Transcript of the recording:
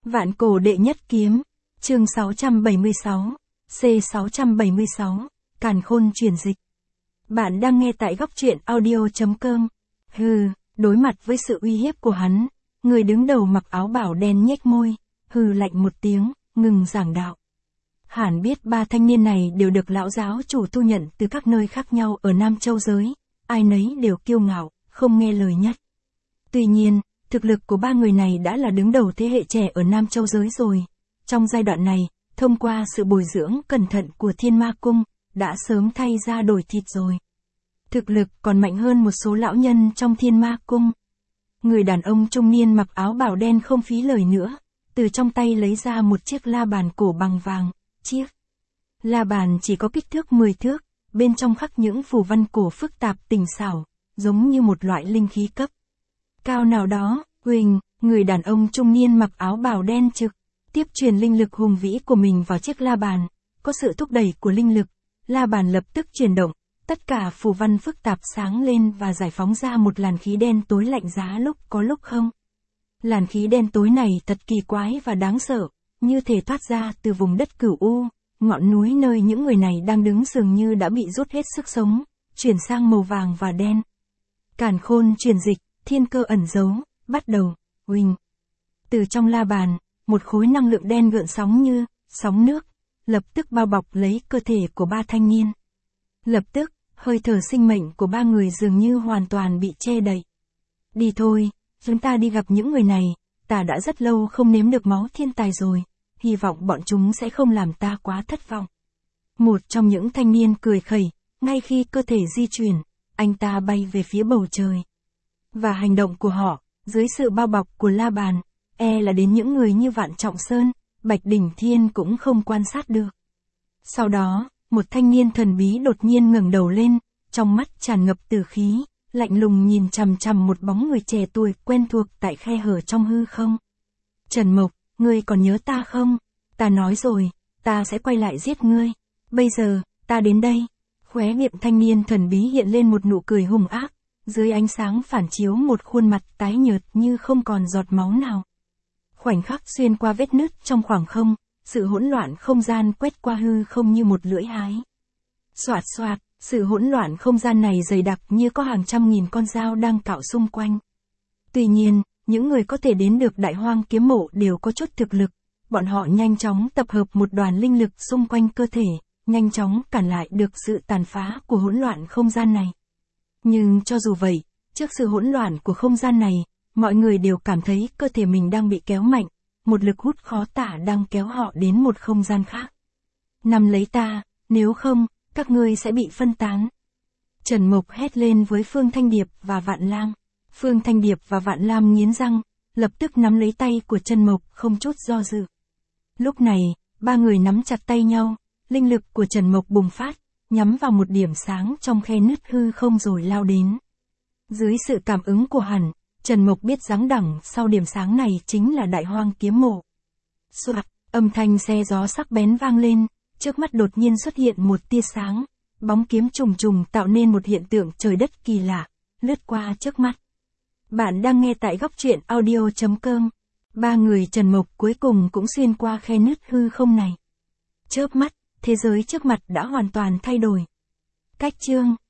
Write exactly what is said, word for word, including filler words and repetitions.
Vạn cổ đệ nhất kiếm, chương sáu trăm bảy mươi sáu, C sáu trăm bảy mươi sáu, Càn Khôn truyền dịch. Bạn đang nghe tại góc truyện audio.com. Hừ, đối mặt với sự uy hiếp của hắn, người đứng đầu mặc áo bảo đen nhếch môi, hừ lạnh một tiếng, ngừng giảng đạo. Hẳn biết ba thanh niên này đều được lão giáo chủ thu nhận từ các nơi khác nhau ở Nam Châu giới, ai nấy đều kiêu ngạo, không nghe lời nhất. Tuy nhiên, thực lực của ba người này đã là đứng đầu thế hệ trẻ ở Nam Châu giới rồi. Trong giai đoạn này, thông qua sự bồi dưỡng cẩn thận của Thiên Ma Cung, đã sớm thay ra đổi thịt rồi. Thực lực còn mạnh hơn một số lão nhân trong Thiên Ma Cung. Người đàn ông trung niên mặc áo bảo đen không phí lời nữa, từ trong tay lấy ra một chiếc la bàn cổ bằng vàng. Chiếc la bàn chỉ có kích thước mười thước, bên trong khắc những phù văn cổ phức tạp tinh xảo, giống như một loại linh khí cấp cao nào đó. Huỳnh, người đàn ông trung niên mặc áo bào đen trực tiếp truyền linh lực hùng vĩ của mình vào chiếc la bàn. Có sự thúc đẩy của linh lực, la bàn lập tức chuyển động, tất cả phù văn phức tạp sáng lên và giải phóng ra một làn khí đen tối lạnh giá lúc có lúc không. Làn khí đen tối này thật kỳ quái và đáng sợ, như thể thoát ra từ vùng đất cửu u, ngọn núi nơi những người này đang đứng dường như đã bị rút hết sức sống, chuyển sang màu vàng và đen. Càn Khôn truyền dịch, thiên cơ ẩn giấu, bắt đầu. Huỳnh. Từ trong la bàn, một khối năng lượng đen gợn sóng như sóng nước, lập tức bao bọc lấy cơ thể của ba thanh niên. Lập tức, hơi thở sinh mệnh của ba người dường như hoàn toàn bị che đậy. Đi thôi, chúng ta đi gặp những người này, ta đã rất lâu không nếm được máu thiên tài rồi, hy vọng bọn chúng sẽ không làm ta quá thất vọng. Một trong những thanh niên cười khẩy, ngay khi cơ thể di chuyển, anh ta bay về phía bầu trời. Và hành động của họ, dưới sự bao bọc của la bàn, e là đến những người như Vạn Trọng Sơn, Bạch Đỉnh Thiên cũng không quan sát được. Sau đó, một thanh niên thần bí đột nhiên ngẩng đầu lên, trong mắt tràn ngập tử khí, lạnh lùng nhìn chằm chằm một bóng người trẻ tuổi quen thuộc tại khe hở trong hư không. Trần Mộc, ngươi còn nhớ ta không? Ta nói rồi, ta sẽ quay lại giết ngươi. Bây giờ, ta đến đây. Khóe miệng thanh niên thần bí hiện lên một nụ cười hung ác, dưới ánh sáng phản chiếu một khuôn mặt tái nhợt như không còn giọt máu nào. Khoảnh khắc xuyên qua vết nứt trong khoảng không, sự hỗn loạn không gian quét qua hư không như một lưỡi hái. Xoạt xoạt, sự hỗn loạn không gian này dày đặc như có hàng trăm nghìn con dao đang cạo xung quanh. Tuy nhiên, những người có thể đến được Đại Hoang Kiếm Mộ đều có chút thực lực, bọn họ nhanh chóng tập hợp một đoàn linh lực xung quanh cơ thể, nhanh chóng cản lại được sự tàn phá của hỗn loạn không gian này. Nhưng cho dù vậy, trước sự hỗn loạn của không gian này, mọi người đều cảm thấy cơ thể mình đang bị kéo mạnh, một lực hút khó tả đang kéo họ đến một không gian khác. Nắm lấy ta, nếu không, các ngươi sẽ bị phân tán. Trần Mộc hét lên với Phương Thanh Điệp và Vạn Lam. Phương Thanh Điệp và Vạn Lam nghiến răng, lập tức nắm lấy tay của Trần Mộc không chút do dự. Lúc này, ba người nắm chặt tay nhau, linh lực của Trần Mộc bùng phát, nhắm vào một điểm sáng trong khe nứt hư không rồi lao đến. Dưới sự cảm ứng của hắn, Trần Mộc biết rằng đằng sau điểm sáng này chính là Đại Hoang Kiếm Mộ. Soạt, âm thanh xe gió sắc bén vang lên, trước mắt đột nhiên xuất hiện một tia sáng, bóng kiếm trùng trùng tạo nên một hiện tượng trời đất kỳ lạ, lướt qua trước mắt. Bạn đang nghe tại góc truyện audio.com. Ba người Trần Mộc cuối cùng cũng xuyên qua khe nứt hư không này. Chớp mắt, thế giới trước mặt đã hoàn toàn thay đổi. Cách chương